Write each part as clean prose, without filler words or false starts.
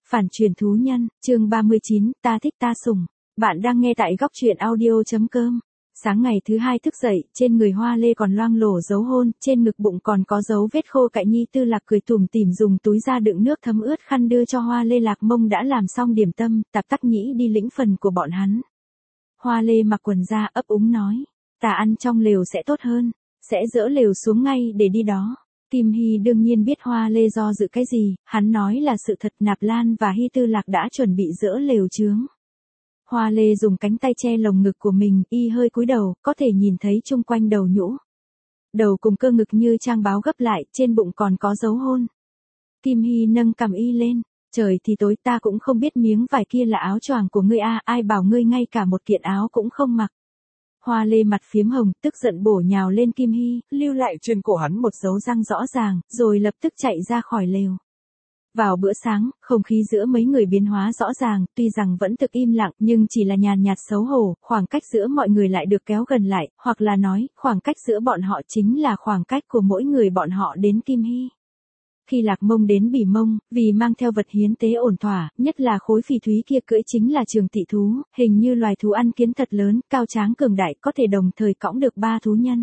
Phản truyền thú nhân, chương 39, ta thích ta sủng. Bạn đang nghe tại góc truyện audio.com. Sáng ngày thứ hai thức dậy, trên người Hoa Lê còn loang lổ dấu hôn, trên ngực bụng còn có dấu vết khô cạnh. Nhi Tư Lạc cười tủm tỉm dùng túi da đựng nước thấm ướt khăn đưa cho Hoa Lê. Lạc Mông đã làm xong điểm tâm, Tạp Tắc Nhĩ đi lĩnh phần của bọn hắn. Hoa Lê mặc quần da ấp úng nói, ta ăn trong lều sẽ tốt hơn, sẽ dỡ lều xuống ngay để đi đó. Kim Hy đương nhiên biết Hoa Lê do dự cái gì, hắn nói là sự thật. Nạp Lan và Hy Tư Lạc đã chuẩn bị dỡ lều chướng. Hoa Lê dùng cánh tay che lồng ngực của mình, y hơi cúi đầu, có thể nhìn thấy chung quanh đầu nhũ. Đầu cùng cơ ngực như trang báo gấp lại, trên bụng còn có dấu hôn. Kim Hy nâng cằm y lên, trời thì tối, ta cũng không biết miếng vải kia là áo choàng của ngươi à, ai bảo ngươi ngay cả một kiện áo cũng không mặc. Hoa Lê mặt phiếm hồng, tức giận bổ nhào lên Kim Hy, lưu lại trên cổ hắn một dấu răng rõ ràng, rồi lập tức chạy ra khỏi lều. Vào bữa sáng, không khí giữa mấy người biến hóa rõ ràng, tuy rằng vẫn thực im lặng, nhưng chỉ là nhàn nhạt xấu hổ, khoảng cách giữa mọi người lại được kéo gần lại, hoặc là nói, khoảng cách giữa bọn họ chính là khoảng cách của mỗi người bọn họ đến Kim Hy. Khi Lạc Mông đến Bỉ Mông, vì mang theo vật hiến tế ổn thỏa, nhất là khối phỉ thúy kia cưỡi chính là Trường Tị thú, hình như loài thú ăn kiến thật lớn, cao tráng cường đại, có thể đồng thời cõng được 3 thú nhân.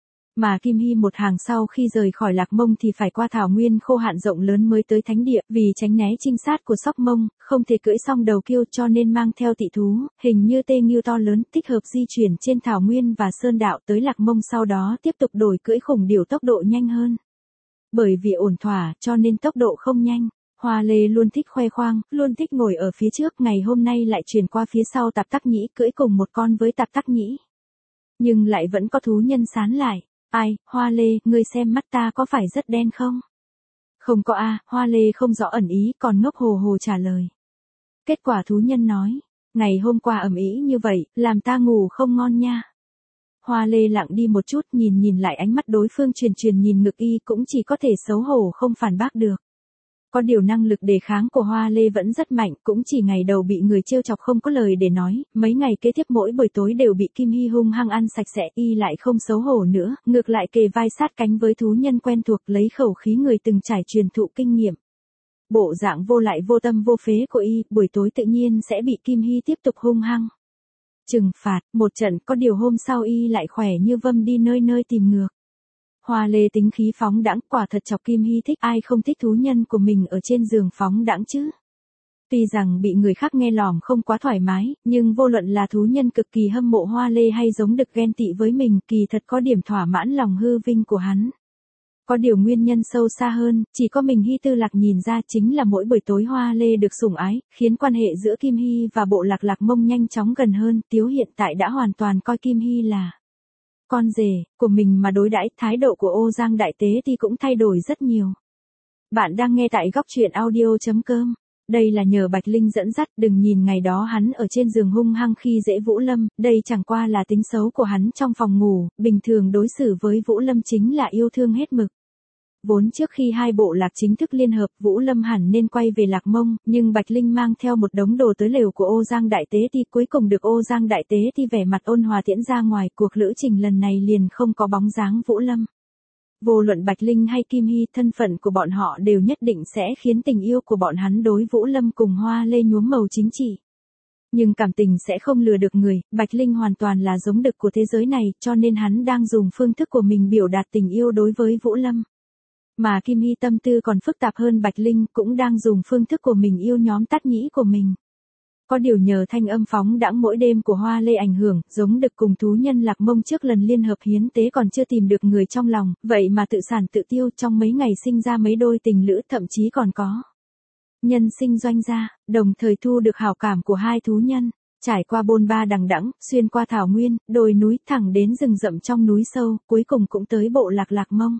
Mà Kim Hy một hàng sau khi rời khỏi Lạc Mông thì phải qua thảo nguyên khô hạn rộng lớn mới tới thánh địa, vì tránh né trinh sát của Sóc Mông, không thể cưỡi xong đầu kiêu cho nên mang theo Tị thú, hình như tê ngưu to lớn, thích hợp di chuyển trên thảo nguyên và sơn đạo tới Lạc Mông, sau đó tiếp tục đổi cưỡi khủng điểu tốc độ nhanh hơn. Bởi vì ổn thỏa, cho nên tốc độ không nhanh. Hoa Lê luôn thích khoe khoang, luôn thích ngồi ở phía trước, ngày hôm nay lại chuyển qua phía sau Tạp Tắc Nhĩ, cưỡi cùng một con với Tạp Tắc Nhĩ. Nhưng lại vẫn có thú nhân sán lại. Ai, Hoa Lê, ngươi xem mắt ta có phải rất đen không? Không có a, Hoa Lê không rõ ẩn ý, còn ngốc hồ hồ trả lời. Kết quả thú nhân nói, ngày hôm qua ầm ĩ như vậy, làm ta ngủ không ngon nha. Hoa Lê lặng đi một chút, nhìn lại ánh mắt đối phương truyền nhìn ngực y, cũng chỉ có thể xấu hổ không phản bác được. Có điều năng lực đề kháng của Hoa Lê vẫn rất mạnh, cũng chỉ ngày đầu bị người trêu chọc không có lời để nói, mấy ngày kế tiếp mỗi buổi tối đều bị Kim Hy hung hăng ăn sạch sẽ, y lại không xấu hổ nữa, ngược lại kề vai sát cánh với thú nhân quen thuộc, lấy khẩu khí người từng trải truyền thụ kinh nghiệm. Bộ dạng vô lại vô tâm vô phế của y, buổi tối tự nhiên sẽ bị Kim Hy tiếp tục hung hăng trừng phạt một trận, có điều hôm sau y lại khỏe như vâm đi nơi nơi tìm ngược. Hoa Lê tính khí phóng đãng, quả thật chọc Kim Hy thích, ai không thích thú nhân của mình ở trên giường phóng đãng chứ. Tuy rằng bị người khác nghe lỏm không quá thoải mái, nhưng vô luận là thú nhân cực kỳ hâm mộ Hoa Lê hay giống đực ghen tị với mình, kỳ thật có điểm thỏa mãn lòng hư vinh của hắn. Có điều nguyên nhân sâu xa hơn, chỉ có mình Hy Tư Lạc nhìn ra, chính là mỗi buổi tối Hoa Lê được sủng ái, khiến quan hệ giữa Kim Hy và bộ lạc Lạc Mông nhanh chóng gần hơn. Tiếu hiện tại đã hoàn toàn coi Kim Hy là con rể của mình mà đối đãi, thái độ của Ô Giang Đại Tế thì cũng thay đổi rất nhiều. Bạn đang nghe tại góc truyện audio.com. Đây là nhờ Bạch Linh dẫn dắt, đừng nhìn ngày đó hắn ở trên giường hung hăng khi dễ Vũ Lâm, đây chẳng qua là tính xấu của hắn trong phòng ngủ, bình thường đối xử với Vũ Lâm chính là yêu thương hết mực. Vốn trước khi hai bộ lạc chính thức liên hợp, Vũ Lâm hẳn nên quay về Lạc Mông, nhưng Bạch Linh mang theo một đống đồ tới lều của Ô Giang Đại Tế thì cuối cùng được Ô Giang Đại Tế thì vẻ mặt ôn hòa tiễn ra ngoài, cuộc lữ trình lần này liền không có bóng dáng Vũ Lâm. Vô luận Bạch Linh hay Kim Hy, thân phận của bọn họ đều nhất định sẽ khiến tình yêu của bọn hắn đối Vũ Lâm cùng Hoa Lê nhuốm màu chính trị. Nhưng cảm tình sẽ không lừa được người, Bạch Linh hoàn toàn là giống đực của thế giới này, cho nên hắn đang dùng phương thức của mình biểu đạt tình yêu đối với Vũ Lâm. Mà Kim Hy tâm tư còn phức tạp hơn Bạch Linh, cũng đang dùng phương thức của mình yêu nhóm Tát Nhĩ của mình. Có điều nhờ thanh âm phóng đãng mỗi đêm của Hoa Lê ảnh hưởng, giống đực cùng thú nhân Lạc Mông trước lần liên hợp hiến tế còn chưa tìm được người trong lòng, vậy mà tự sản tự tiêu, trong mấy ngày sinh ra mấy đôi tình lữ, thậm chí còn có nhân sinh doanh gia, đồng thời thu được hảo cảm của hai thú nhân. Trải qua bôn ba đằng đẵng, xuyên qua thảo nguyên, đồi núi, thẳng đến rừng rậm trong núi sâu, cuối cùng cũng tới bộ lạc Lạc Mông.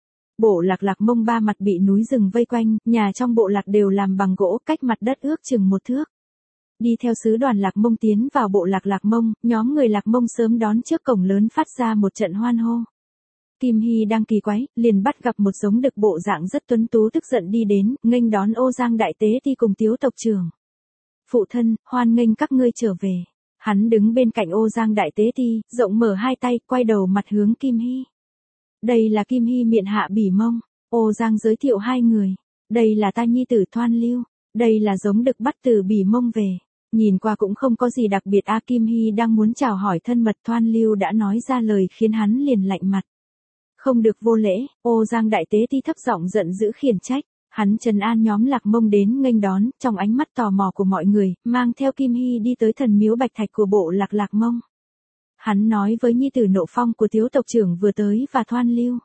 Bộ lạc Lạc Mông ba mặt bị núi rừng vây quanh, nhà trong bộ lạc đều làm bằng gỗ, cách mặt đất ước chừng 1 thước. Đi theo sứ đoàn Lạc Mông tiến vào bộ lạc Lạc Mông, nhóm người Lạc Mông sớm đón trước cổng lớn phát ra một trận hoan hô. Kim Hy đang kỳ quái, liền bắt gặp một giống đực bộ dạng rất tuấn tú tức giận đi đến, nghênh đón Ô Giang Đại Tế Ti cùng Tiếu tộc trưởng. Phụ thân, hoan nghênh các ngươi trở về. Hắn đứng bên cạnh Ô Giang Đại Tế Ti, rộng mở hai tay, quay đầu mặt hướng Kim Hy. Đây là Kim Hy miện hạ Bỉ Mông. Ô Giang giới thiệu hai người. Đây là ta nhi tử Thoan Lưu. Đây là giống đực bắt từ Bỉ Mông về. Nhìn qua cũng không có gì đặc biệt. Kim Hy đang muốn chào hỏi thân mật, Thoan Lưu đã nói ra lời khiến hắn liền lạnh mặt. Không được vô lễ. Ô Giang đại tế ti thấp giọng giận dữ khiển trách. Hắn trấn an nhóm Lạc Mông đến nghênh đón, trong ánh mắt tò mò của mọi người, mang theo Kim Hy đi tới thần miếu bạch thạch của bộ lạc Lạc Mông. Hắn nói với nhi tử Nộ Phong của thiếu tộc trưởng vừa tới và Thoan Lưu.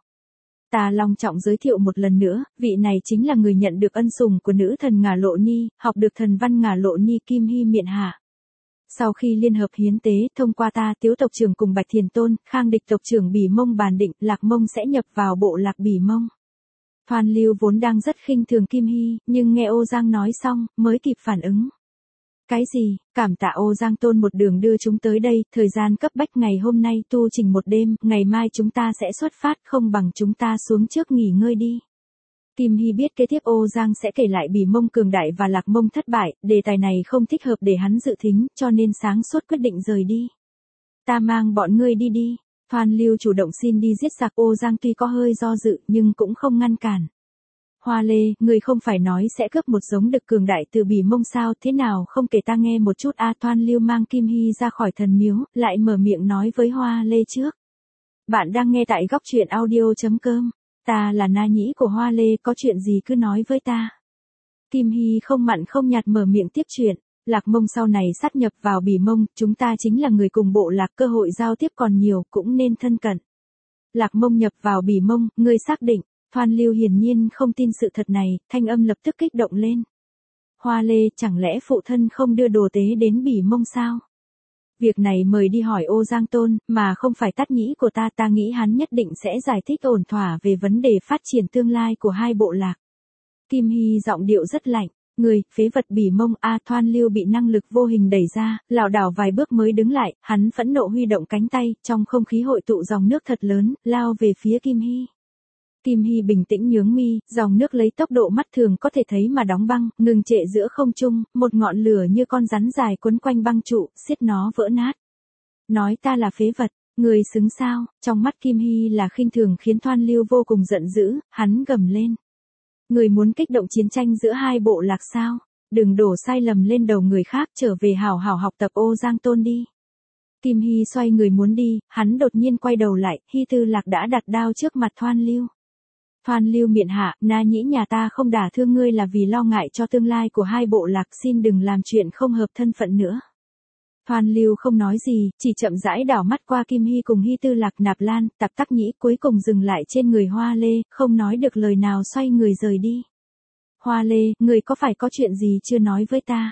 Ta long trọng giới thiệu một lần nữa, vị này chính là người nhận được ân sủng của nữ thần Ngả Lộ Ni, học được thần văn Ngả Lộ Ni Kim Hy miện hạ. Sau khi liên hợp hiến tế, thông qua ta thiếu tộc trưởng cùng Bạch Thiền Tôn, Khang địch tộc trưởng Bỉ Mông bàn định, Lạc Mông sẽ nhập vào bộ lạc Bỉ Mông. Thoan Lưu vốn đang rất khinh thường Kim Hy, nhưng nghe Ô Giang nói xong, mới kịp phản ứng. Cái gì, cảm tạ Ô Giang Tôn một đường đưa chúng tới đây, thời gian cấp bách ngày hôm nay tu trình một đêm, ngày mai chúng ta sẽ xuất phát, không bằng chúng ta xuống trước nghỉ ngơi đi. Kim Hy biết kế tiếp Ô Giang sẽ kể lại Bỉ Mông cường đại và Lạc Mông thất bại, đề tài này không thích hợp để hắn dự thính, cho nên sáng suốt quyết định rời đi. Ta mang bọn ngươi đi đi. Thoan Lưu chủ động xin đi giết giặc. Ô Giang tuy có hơi do dự nhưng cũng không ngăn cản. Hoa Lê, người không phải nói sẽ cướp một giống đực cường đại từ Bỉ Mông sao, thế nào không kể ta nghe một chút. Thoan Lưu mang Kim Hy ra khỏi thần miếu, lại mở miệng nói với Hoa Lê trước. Bạn đang nghe tại góc truyện audio.com. Ta là na nhĩ của Hoa Lê, có chuyện gì cứ nói với ta. Kim Hy không mặn không nhạt mở miệng tiếp chuyện. Lạc Mông sau này sát nhập vào Bỉ Mông, chúng ta chính là người cùng bộ lạc, cơ hội giao tiếp còn nhiều, cũng nên thân cận. Lạc Mông nhập vào Bỉ Mông, ngươi xác định. Thoan Lưu hiển nhiên không tin sự thật này, thanh âm lập tức kích động lên. Hoa Lê, chẳng lẽ phụ thân không đưa đồ tế đến Bỉ Mông sao? Việc này mời đi hỏi Ô Giang Tôn, mà không phải Tát Nhĩ của ta, ta nghĩ hắn nhất định sẽ giải thích ổn thỏa về vấn đề phát triển tương lai của hai bộ lạc. Kim Hy giọng điệu rất lạnh. Người, phế vật Bỉ Mông. Thoan Lưu bị năng lực vô hình đẩy ra, lảo đảo vài bước mới đứng lại, hắn phẫn nộ huy động cánh tay, trong không khí hội tụ dòng nước thật lớn, lao về phía Kim Hy. Kim Hy bình tĩnh nhướng mi, dòng nước lấy tốc độ mắt thường có thể thấy mà đóng băng, ngừng trệ giữa không trung, một ngọn lửa như con rắn dài quấn quanh băng trụ, xiết nó vỡ nát. Nói ta là phế vật, người xứng sao? Trong mắt Kim Hy là khinh thường khiến Thoan Lưu vô cùng giận dữ, hắn gầm lên. Người muốn kích động chiến tranh giữa hai bộ lạc sao? Đừng đổ sai lầm lên đầu người khác, trở về hảo hảo học tập Ô Giang Tôn đi. Kim Hy xoay người muốn đi, hắn đột nhiên quay đầu lại, Hy Tư Lạc đã đặt đao trước mặt Thoan Lưu. Thoan Lưu miện hạ, na nhĩ nhà ta không đả thương ngươi là vì lo ngại cho tương lai của hai bộ lạc, xin đừng làm chuyện không hợp thân phận nữa. Thoan Lưu không nói gì, chỉ chậm rãi đảo mắt qua Kim Hy cùng Hy Tư Lạc, Nạp Lan, Tạp Tắc Nhĩ, cuối cùng dừng lại trên người Hoa Lê, không nói được lời nào xoay người rời đi. Hoa Lê, người có phải có chuyện gì chưa nói với ta?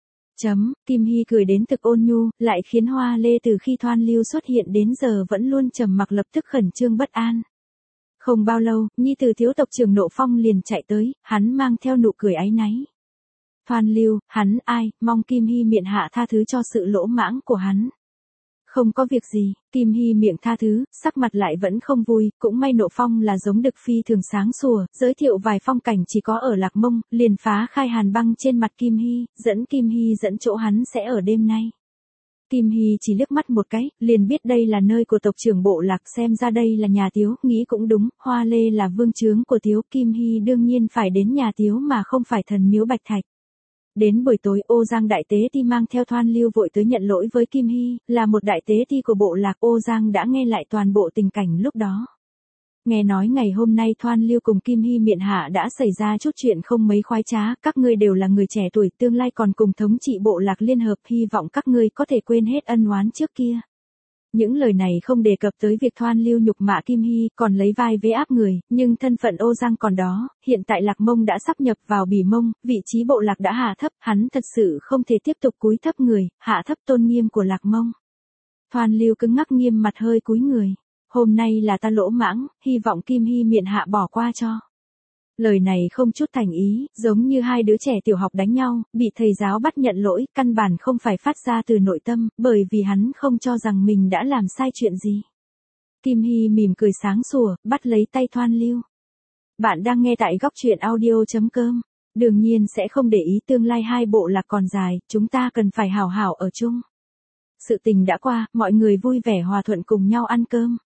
Kim Hy cười đến thực ôn nhu, lại khiến Hoa Lê từ khi Thoan Lưu xuất hiện đến giờ vẫn luôn trầm mặc, lập tức khẩn trương bất an. Không bao lâu, nhi tử thiếu tộc trưởng Nộ Phong liền chạy tới, hắn mang theo nụ cười áy náy. Thoan Lưu, hắn ai, mong Kim Hy miệng hạ tha thứ cho sự lỗ mãng của hắn. Không có việc gì, Kim Hy miệng tha thứ, sắc mặt lại vẫn không vui, cũng may Nộ Phong là giống đực phi thường sáng sủa, giới thiệu vài phong cảnh chỉ có ở Lạc Mông, liền phá khai hàn băng trên mặt Kim Hy, Kim Hy dẫn chỗ hắn sẽ ở đêm nay. Kim Hy chỉ liếc mắt một cái, liền biết đây là nơi của tộc trưởng bộ lạc, xem ra đây là nhà Tiếu, nghĩ cũng đúng, Hoa Lê là vương trướng của Tiếu, Kim Hy đương nhiên phải đến nhà Tiếu mà không phải thần miếu Bạch Thạch. Đến buổi tối, Ô Giang đại tế ti mang theo Thoan Lưu vội tới nhận lỗi với Kim Hy, là một đại tế ti của bộ lạc. Ô Giang đã nghe lại toàn bộ tình cảnh lúc đó. Nghe nói ngày hôm nay Thoan Lưu cùng Kim Hy miện hạ đã xảy ra chút chuyện không mấy khoái trá, các ngươi đều là người trẻ tuổi, tương lai còn cùng thống trị bộ lạc liên hợp, hy vọng các ngươi có thể quên hết ân oán trước kia. Những lời này không đề cập tới việc Thoan Lưu nhục mạ Kim Hy, còn lấy vai vế áp người, nhưng thân phận Ô Giang còn đó, hiện tại Lạc Mông đã sắp nhập vào Bỉ Mông, vị trí bộ lạc đã hạ thấp, hắn thật sự không thể tiếp tục cúi thấp người, hạ thấp tôn nghiêm của Lạc Mông. Thoan Lưu cứng ngắc nghiêm mặt hơi cúi người. Hôm nay là ta lỗ mãng, hy vọng Kim Hy miện hạ bỏ qua cho. Lời này không chút thành ý, giống như hai đứa trẻ tiểu học đánh nhau, bị thầy giáo bắt nhận lỗi, căn bản không phải phát ra từ nội tâm, bởi vì hắn không cho rằng mình đã làm sai chuyện gì. Kim Hy mỉm cười sáng sủa, bắt lấy tay Thoan Lưu. Bạn đang nghe tại góc truyện audio.com. Đương nhiên sẽ không để ý tương lai hai bộ lạc còn dài, chúng ta cần phải hảo hảo ở chung. Sự tình đã qua, mọi người vui vẻ hòa thuận cùng nhau ăn cơm.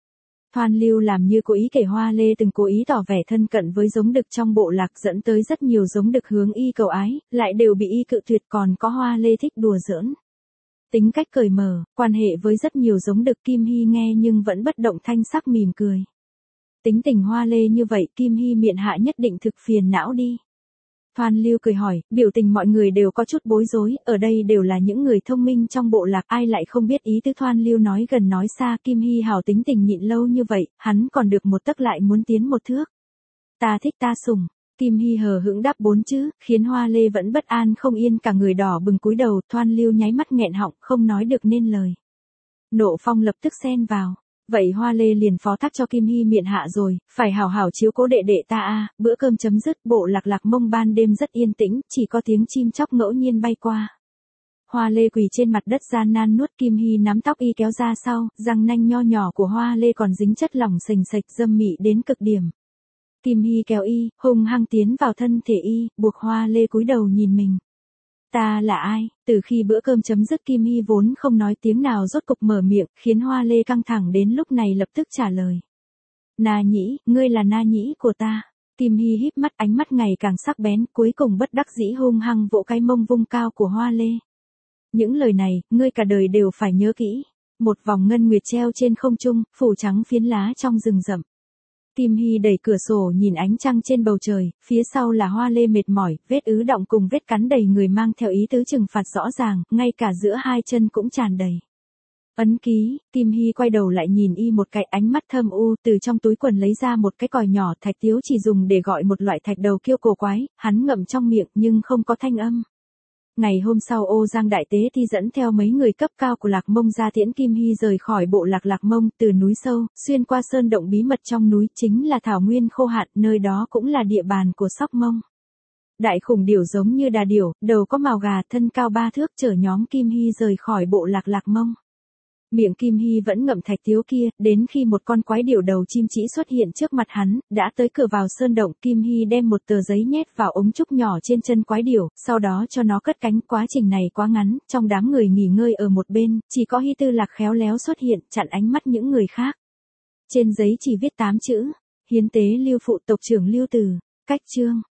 Thoan Lưu làm như cố ý kể Hoa Lê từng cố ý tỏ vẻ thân cận với giống đực trong bộ lạc, dẫn tới rất nhiều giống đực hướng y cầu ái, lại đều bị y cự tuyệt, còn có Hoa Lê thích đùa giỡn. Tính cách cởi mở, quan hệ với rất nhiều giống đực, Kim Hy nghe nhưng vẫn bất động thanh sắc mỉm cười. Tính tình Hoa Lê như vậy, Kim Hy miệng hạ nhất định thực phiền não đi. Thoan Lưu cười hỏi, biểu tình mọi người đều có chút bối rối, ở đây đều là những người thông minh trong bộ lạc, ai lại không biết ý tứ. Thoan Lưu nói gần nói xa, Kim Hy hảo tính tình nhịn lâu như vậy, hắn còn được một tấc lại muốn tiến một thước. Ta thích ta sủng. Kim Hy hờ hững đáp 4 chữ, khiến Hoa Lê vẫn bất an không yên, cả người đỏ bừng cúi đầu. Thoan Lưu nháy mắt nghẹn họng, không nói được nên lời. Nộ Phong lập tức xen vào. Vậy Hoa Lê liền phó thác cho Kim Hy miệng hạ rồi, phải hảo hảo chiếu cố đệ đệ ta a. Bữa cơm chấm dứt, bộ lạc Lạc Mông ban đêm rất yên tĩnh, chỉ có tiếng chim chóc ngẫu nhiên bay qua. Hoa Lê quỳ trên mặt đất gian nan nuốt, Kim Hy nắm tóc y kéo ra sau, răng nanh nho nhỏ của Hoa Lê còn dính chất lỏng sềnh sệch dâm mị đến cực điểm. Kim Hy kéo y, hung hăng tiến vào thân thể y, buộc Hoa Lê cúi đầu nhìn mình. Ta là ai? Từ khi bữa cơm chấm dứt, Kim Hy vốn không nói tiếng nào rốt cục mở miệng, khiến Hoa Lê căng thẳng đến lúc này lập tức trả lời. Na Nhĩ, ngươi là Na Nhĩ của ta. Kim Hy híp mắt, ánh mắt ngày càng sắc bén, cuối cùng bất đắc dĩ hung hăng vỗ cái mông vung cao của Hoa Lê. Những lời này, ngươi cả đời đều phải nhớ kỹ. Một vòng ngân nguyệt treo trên không trung, phủ trắng phiến lá trong rừng rậm. Kim Hy đẩy cửa sổ nhìn ánh trăng trên bầu trời, phía sau là Hoa Lê mệt mỏi, vết ứ động cùng vết cắn đầy người mang theo ý tứ trừng phạt rõ ràng, ngay cả giữa hai chân cũng tràn đầy ấn ký. Kim Hy quay đầu lại nhìn y một cái, ánh mắt thâm u, từ trong túi quần lấy ra một cái còi nhỏ, thạch tiếu chỉ dùng để gọi một loại thạch đầu kiêu cổ quái, hắn ngậm trong miệng nhưng không có thanh âm. Ngày hôm sau, Ô Giang Đại Tế Ti dẫn theo mấy người cấp cao của Lạc Mông ra tiễn Kim Hy rời khỏi bộ lạc Lạc Mông, từ núi sâu, xuyên qua sơn động bí mật trong núi, chính là thảo nguyên khô hạn, nơi đó cũng là địa bàn của Sóc Mông. Đại khủng điểu giống như đà điểu, đầu có mào gà, thân cao 3 thước, chở nhóm Kim Hy rời khỏi bộ lạc Lạc Mông. Miệng Kim Hy vẫn ngậm thạch tiếu kia, đến khi một con quái điểu đầu chim chỉ xuất hiện trước mặt hắn, đã tới cửa vào sơn động, Kim Hy đem một tờ giấy nhét vào ống trúc nhỏ trên chân quái điểu, sau đó cho nó cất cánh. Quá trình này quá ngắn, trong đám người nghỉ ngơi ở một bên, chỉ có Hy Tư Lạc khéo léo xuất hiện, chặn ánh mắt những người khác. Trên giấy chỉ viết 8 chữ, hiến tế Lưu phụ tộc trưởng Lưu Từ, cách chương.